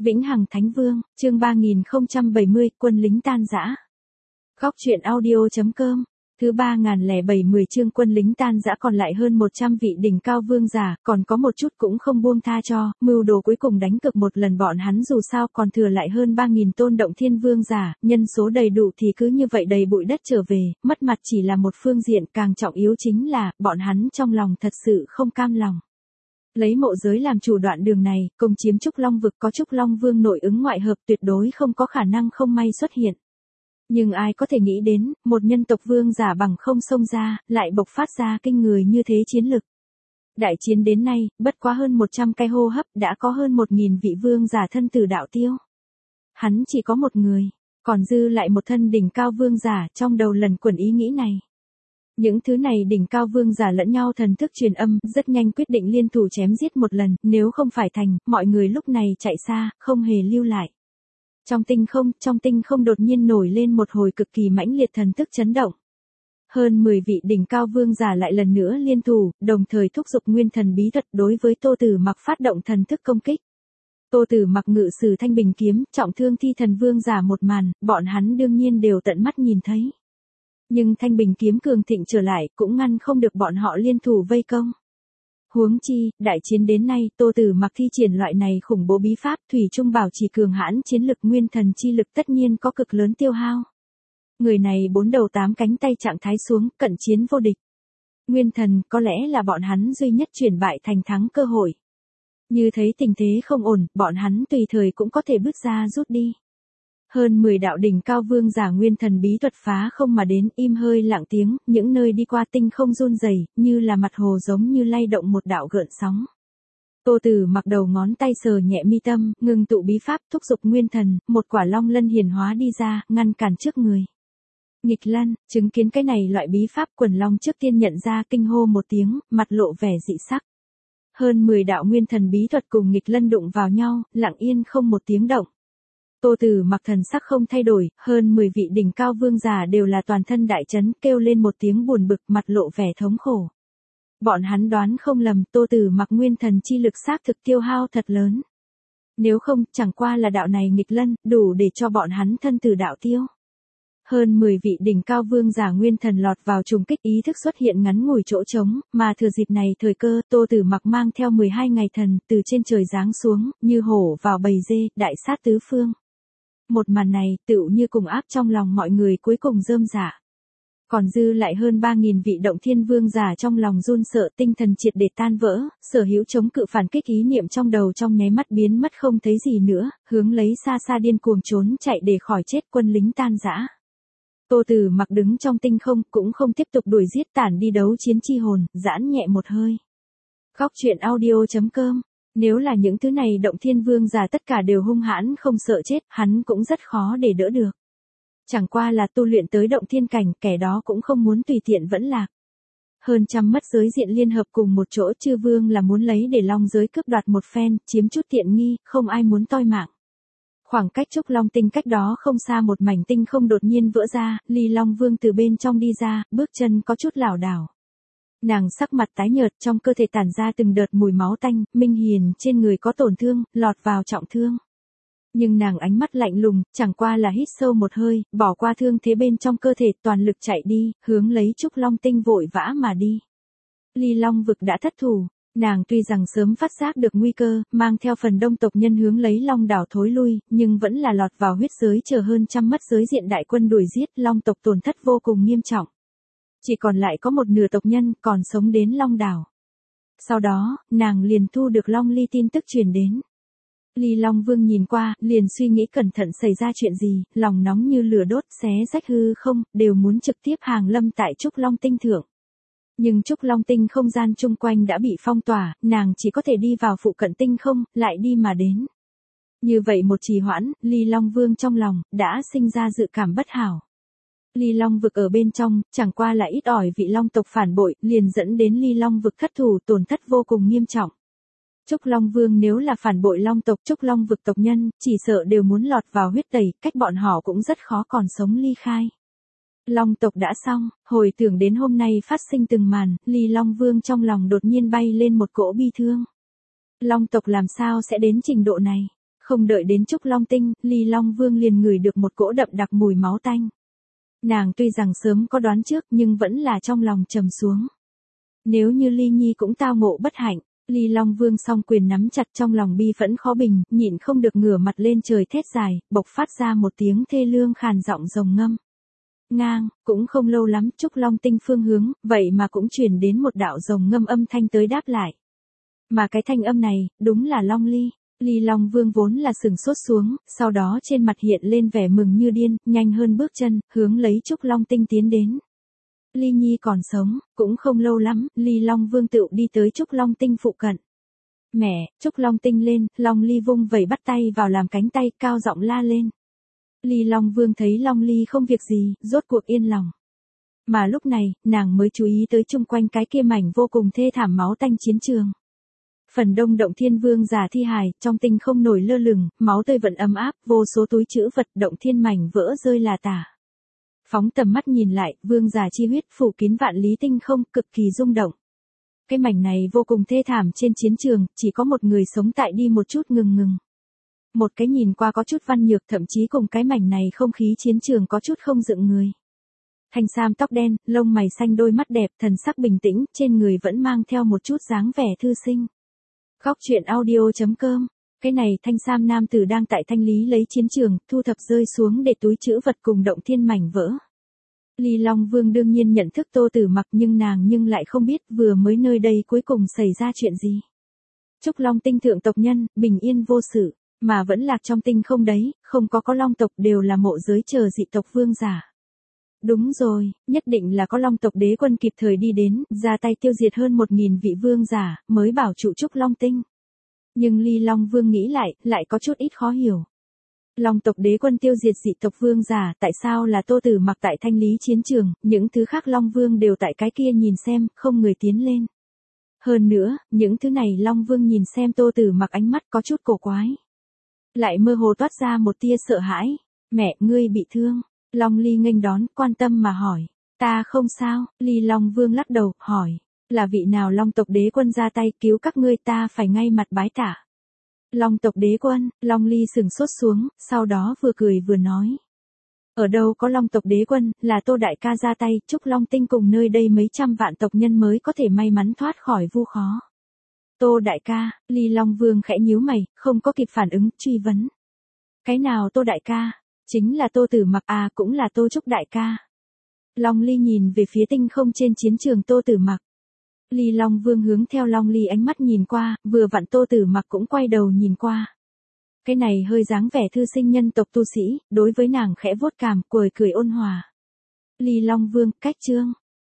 Vĩnh Hằng Thánh Vương, chương 3070, quân lính tan rã. Góc truyện audio.com, thứ 3070 chương quân lính tan rã, còn lại hơn 100 vị đỉnh cao vương giả, còn có một chút cũng không buông tha cho, mưu đồ cuối cùng đánh cực một lần bọn hắn, dù sao còn thừa lại hơn 3000 tôn động thiên vương giả, nhân số đầy đủ thì cứ như vậy đầy bụi đất trở về, mất mặt chỉ là một phương diện, càng trọng yếu chính là, bọn hắn trong lòng thật sự không cam lòng. Lấy mộ giới làm chủ đoạn đường này, cùng chiếm Trúc Long vực có Trúc Long Vương nội ứng ngoại hợp, tuyệt đối không có khả năng không may xuất hiện. Nhưng ai có thể nghĩ đến, một nhân tộc vương giả bằng không xông ra, lại bộc phát ra kinh người như thế chiến lực. Đại chiến đến nay, bất quá hơn 100 cái hô hấp, đã có hơn 1000 vị vương giả thân tử đạo tiêu. Hắn chỉ có một người, còn dư lại một thân đỉnh cao vương giả, trong đầu lần quẩn ý nghĩ này. Những thứ này đỉnh cao vương giả lẫn nhau thần thức truyền âm, rất nhanh quyết định liên thủ chém giết một lần, nếu không phải thành, mọi người lúc này chạy xa, không hề lưu lại. Trong tinh không đột nhiên nổi lên một hồi cực kỳ mãnh liệt thần thức chấn động. Hơn 10 vị đỉnh cao vương giả lại lần nữa liên thủ, đồng thời thúc giục nguyên thần bí thuật đối với Tô Tử Mặc phát động thần thức công kích. Tô Tử Mặc ngự sử thanh bình kiếm, trọng thương thi thần vương giả một màn, bọn hắn đương nhiên đều tận mắt nhìn thấy. Nhưng thanh bình kiếm cường thịnh trở lại, cũng ngăn không được bọn họ liên thủ vây công. Huống chi, đại chiến đến nay, Tô Tử Mặc thi triển loại này khủng bố bí pháp, thủy chung bảo trì cường hãn chiến lực, nguyên thần chi lực tất nhiên có cực lớn tiêu hao. Người này 4 đầu 8 cánh tay trạng thái xuống, cận chiến vô địch. Nguyên thần có lẽ là bọn hắn duy nhất chuyển bại thành thắng cơ hội. Như thấy tình thế không ổn, bọn hắn tùy thời cũng có thể bước ra rút đi. Hơn 10 đạo đỉnh cao vương giả nguyên thần bí thuật phá không mà đến, im hơi lặng tiếng, những nơi đi qua tinh không run rẩy, như là mặt hồ giống như lay động một đạo gợn sóng. Tô Tử Mặc đầu ngón tay sờ nhẹ mi tâm, ngừng tụ bí pháp, thúc giục nguyên thần, một quả long lân hiển hóa đi ra, ngăn cản trước người. Nghịch Lân, chứng kiến cái này loại bí pháp, quần long trước tiên nhận ra, kinh hô một tiếng, mặt lộ vẻ dị sắc. Hơn 10 đạo nguyên thần bí thuật cùng Nghịch Lân đụng vào nhau, lặng yên không một tiếng động. Tô Tử Mặc thần sắc không thay đổi, hơn 10 vị đỉnh cao vương giả đều là toàn thân đại chấn, kêu lên một tiếng buồn bực, mặt lộ vẻ thống khổ. Bọn hắn đoán không lầm, Tô Tử Mặc nguyên thần chi lực xác thực tiêu hao thật lớn. Nếu không, chẳng qua là đạo này nghịch lân, đủ để cho bọn hắn thân tử đạo tiêu. Hơn 10 vị đỉnh cao vương giả nguyên thần lọt vào trùng kích, ý thức xuất hiện ngắn ngủi chỗ trống, mà thừa dịp này thời cơ, Tô Tử Mặc mang theo 12 ngày thần, từ trên trời giáng xuống, như hổ vào bầy dê, đại sát tứ phương. Một màn này, tựu như cùng áp trong lòng mọi người cuối cùng rơm rạ. Còn dư lại hơn 3000 vị động thiên vương giả trong lòng run sợ, tinh thần triệt để tan vỡ, sở hữu chống cự phản kích ý niệm trong đầu trong nháy mắt biến mất không thấy gì nữa, hướng lấy xa xa điên cuồng trốn chạy để khỏi chết, quân lính tan rã. Tô Tử Mặc đứng trong tinh không, cũng không tiếp tục đuổi giết, tản đi đấu chiến chi hồn, giãn nhẹ một hơi. Góc truyện audio.com. Nếu là những thứ này động thiên vương giả tất cả đều hung hãn không sợ chết, hắn cũng rất khó để đỡ được. Chẳng qua là tu luyện tới động thiên cảnh, kẻ đó cũng không muốn tùy tiện vẫn lạc. Hơn trăm mất giới diện liên hợp cùng một chỗ, chư vương là muốn lấy để long giới cướp đoạt một phen, chiếm chút tiện nghi, không ai muốn toi mạng. Khoảng cách Trúc Long tinh cách đó không xa, một mảnh tinh không đột nhiên vỡ ra, Ly Long Vương từ bên trong đi ra, bước chân có chút lảo đảo. Nàng sắc mặt tái nhợt, trong cơ thể tản ra từng đợt mùi máu tanh, minh hiển trên người có tổn thương, lọt vào trọng thương. Nhưng nàng ánh mắt lạnh lùng, chẳng qua là hít sâu một hơi, bỏ qua thương thế bên trong cơ thể, toàn lực chạy đi, hướng lấy Trúc Long tinh vội vã mà đi. Ly Long vực đã thất thủ, nàng tuy rằng sớm phát giác được nguy cơ, mang theo phần đông tộc nhân hướng lấy Long đảo thối lui, nhưng vẫn là lọt vào huyết giới, chờ hơn trăm mất giới diện đại quân đuổi giết, Long tộc tổn thất vô cùng nghiêm trọng. Chỉ còn lại có một nửa tộc nhân còn sống đến Long đảo. Sau đó, nàng liền thu được Long Ly tin tức truyền đến. Ly Long Vương nhìn qua, liền suy nghĩ cẩn thận xảy ra chuyện gì, lòng nóng như lửa đốt, xé rách hư không, đều muốn trực tiếp hàng lâm tại Trúc Long tinh thượng. Nhưng Trúc Long tinh không gian chung quanh đã bị phong tỏa, nàng chỉ có thể đi vào phụ cận tinh không, lại đi mà đến. Như vậy một trì hoãn, Ly Long Vương trong lòng, đã sinh ra dự cảm bất hảo. Ly Long vực ở bên trong, chẳng qua là ít ỏi vị Long tộc phản bội, liền dẫn đến Ly Long vực thất thủ, tổn thất vô cùng nghiêm trọng. Trúc Long Vương nếu là phản bội Long tộc, Trúc Long vực tộc nhân, chỉ sợ đều muốn lọt vào huyết tẩy, cách bọn họ cũng rất khó còn sống ly khai. Long tộc đã xong, hồi tưởng đến hôm nay phát sinh từng màn, Ly Long Vương trong lòng đột nhiên bay lên một cỗ bi thương. Long tộc làm sao sẽ đến trình độ này? Không đợi đến Trúc Long Tinh, Ly Long Vương liền ngửi được một cỗ đậm đặc mùi máu tanh. Nàng tuy rằng sớm có đoán trước nhưng vẫn là trong lòng trầm xuống. Nếu như Ly Nhi cũng tao ngộ bất hạnh, Ly Long Vương song quyền nắm chặt trong lòng bi phẫn khó bình, nhịn không được ngửa mặt lên trời thét dài, bộc phát ra một tiếng thê lương khàn giọng rồng ngâm. Ngang, cũng không lâu lắm Trúc Long Tinh phương hướng, vậy mà cũng truyền đến một đạo rồng ngâm âm thanh tới đáp lại. Mà cái thanh âm này, đúng là Long Ly. Ly Long Vương vốn là sừng sốt xuống, sau đó trên mặt hiện lên vẻ mừng như điên, nhanh hơn bước chân, hướng lấy Trúc Long Tinh tiến đến. Ly Nhi còn sống, cũng không lâu lắm, Ly Long Vương tựu đi tới Trúc Long Tinh phụ cận. Mẹ, Trúc Long Tinh lên, Long Ly vung vẩy bắt tay vào làm cánh tay, cao giọng la lên. Ly Long Vương thấy Long Ly không việc gì, rốt cuộc yên lòng. Mà lúc này, nàng mới chú ý tới chung quanh cái kia mảnh vô cùng thê thảm máu tanh chiến trường. Phần đông Động Thiên Vương giả thi hài, trong tinh không nổi lơ lửng, máu tươi vẫn ấm áp, vô số túi trữ vật Động Thiên mảnh vỡ rơi là tả. Phóng tầm mắt nhìn lại, vương giả chi huyết phủ kín vạn lý tinh không, cực kỳ rung động. Cái mảnh này vô cùng thê thảm trên chiến trường, chỉ có một người sống tại đi một chút ngừng. Một cái nhìn qua có chút văn nhược, thậm chí cùng cái mảnh này không khí chiến trường có chút không dựng người. Thanh sam tóc đen, lông mày xanh, đôi mắt đẹp, thần sắc bình tĩnh, trên người vẫn mang theo một chút dáng vẻ thư sinh. Khóc chuyện audio.com. Cái này thanh sam nam tử đang tại thanh lý lấy chiến trường, thu thập rơi xuống để túi trữ vật cùng Động Thiên mảnh vỡ. Ly Long Vương đương nhiên nhận thức Tô Tử Mặc nhưng nàng lại không biết vừa mới nơi đây cuối cùng xảy ra chuyện gì. Trúc Long Tinh thượng tộc nhân, bình yên vô sự, mà vẫn lạc trong tinh không đấy, không có long tộc đều là mộ giới chờ dị tộc vương giả. Đúng rồi, nhất định là có long tộc đế quân kịp thời đi đến, ra tay tiêu diệt hơn 1000 vị vương giả, mới bảo trụ Trúc Long Tinh. Nhưng Ly Long Vương nghĩ lại có chút ít khó hiểu. Long tộc đế quân tiêu diệt dị tộc vương giả, tại sao là Tô Tử Mặc tại thanh lý chiến trường, những thứ khác Long Vương đều tại cái kia nhìn xem, không người tiến lên. Hơn nữa, những thứ này Long Vương nhìn xem Tô Tử Mặc ánh mắt có chút cổ quái. Lại mơ hồ toát ra một tia sợ hãi. Mẹ, ngươi bị thương. Long Ly nghênh đón, quan tâm mà hỏi. Ta không sao, Ly Long Vương lắc đầu, hỏi. Là vị nào Long tộc đế quân ra tay cứu các ngươi, ta phải ngay mặt bái tạ. Long tộc đế quân, Long Ly sừng sốt xuống, sau đó vừa cười vừa nói. Ở đâu có Long tộc đế quân, là Tô đại ca ra tay, Trúc Long Tinh cùng nơi đây mấy trăm vạn tộc nhân mới có thể may mắn thoát khỏi vu khó. Tô đại ca, Ly Long Vương khẽ nhíu mày, không có kịp phản ứng, truy vấn. Cái nào Tô đại ca? Chính là Tô Tử Mặc à, cũng là Tô Trúc đại ca. Long Ly nhìn về phía tinh không trên chiến trường Tô Tử Mặc. Ly Long Vương hướng theo Long Ly ánh mắt nhìn qua, vừa vặn Tô Tử Mặc cũng quay đầu nhìn qua. Cái này hơi dáng vẻ thư sinh nhân tộc tu sĩ, đối với nàng khẽ vuốt cằm, cười ôn hòa. Ly Long Vương, cách chương.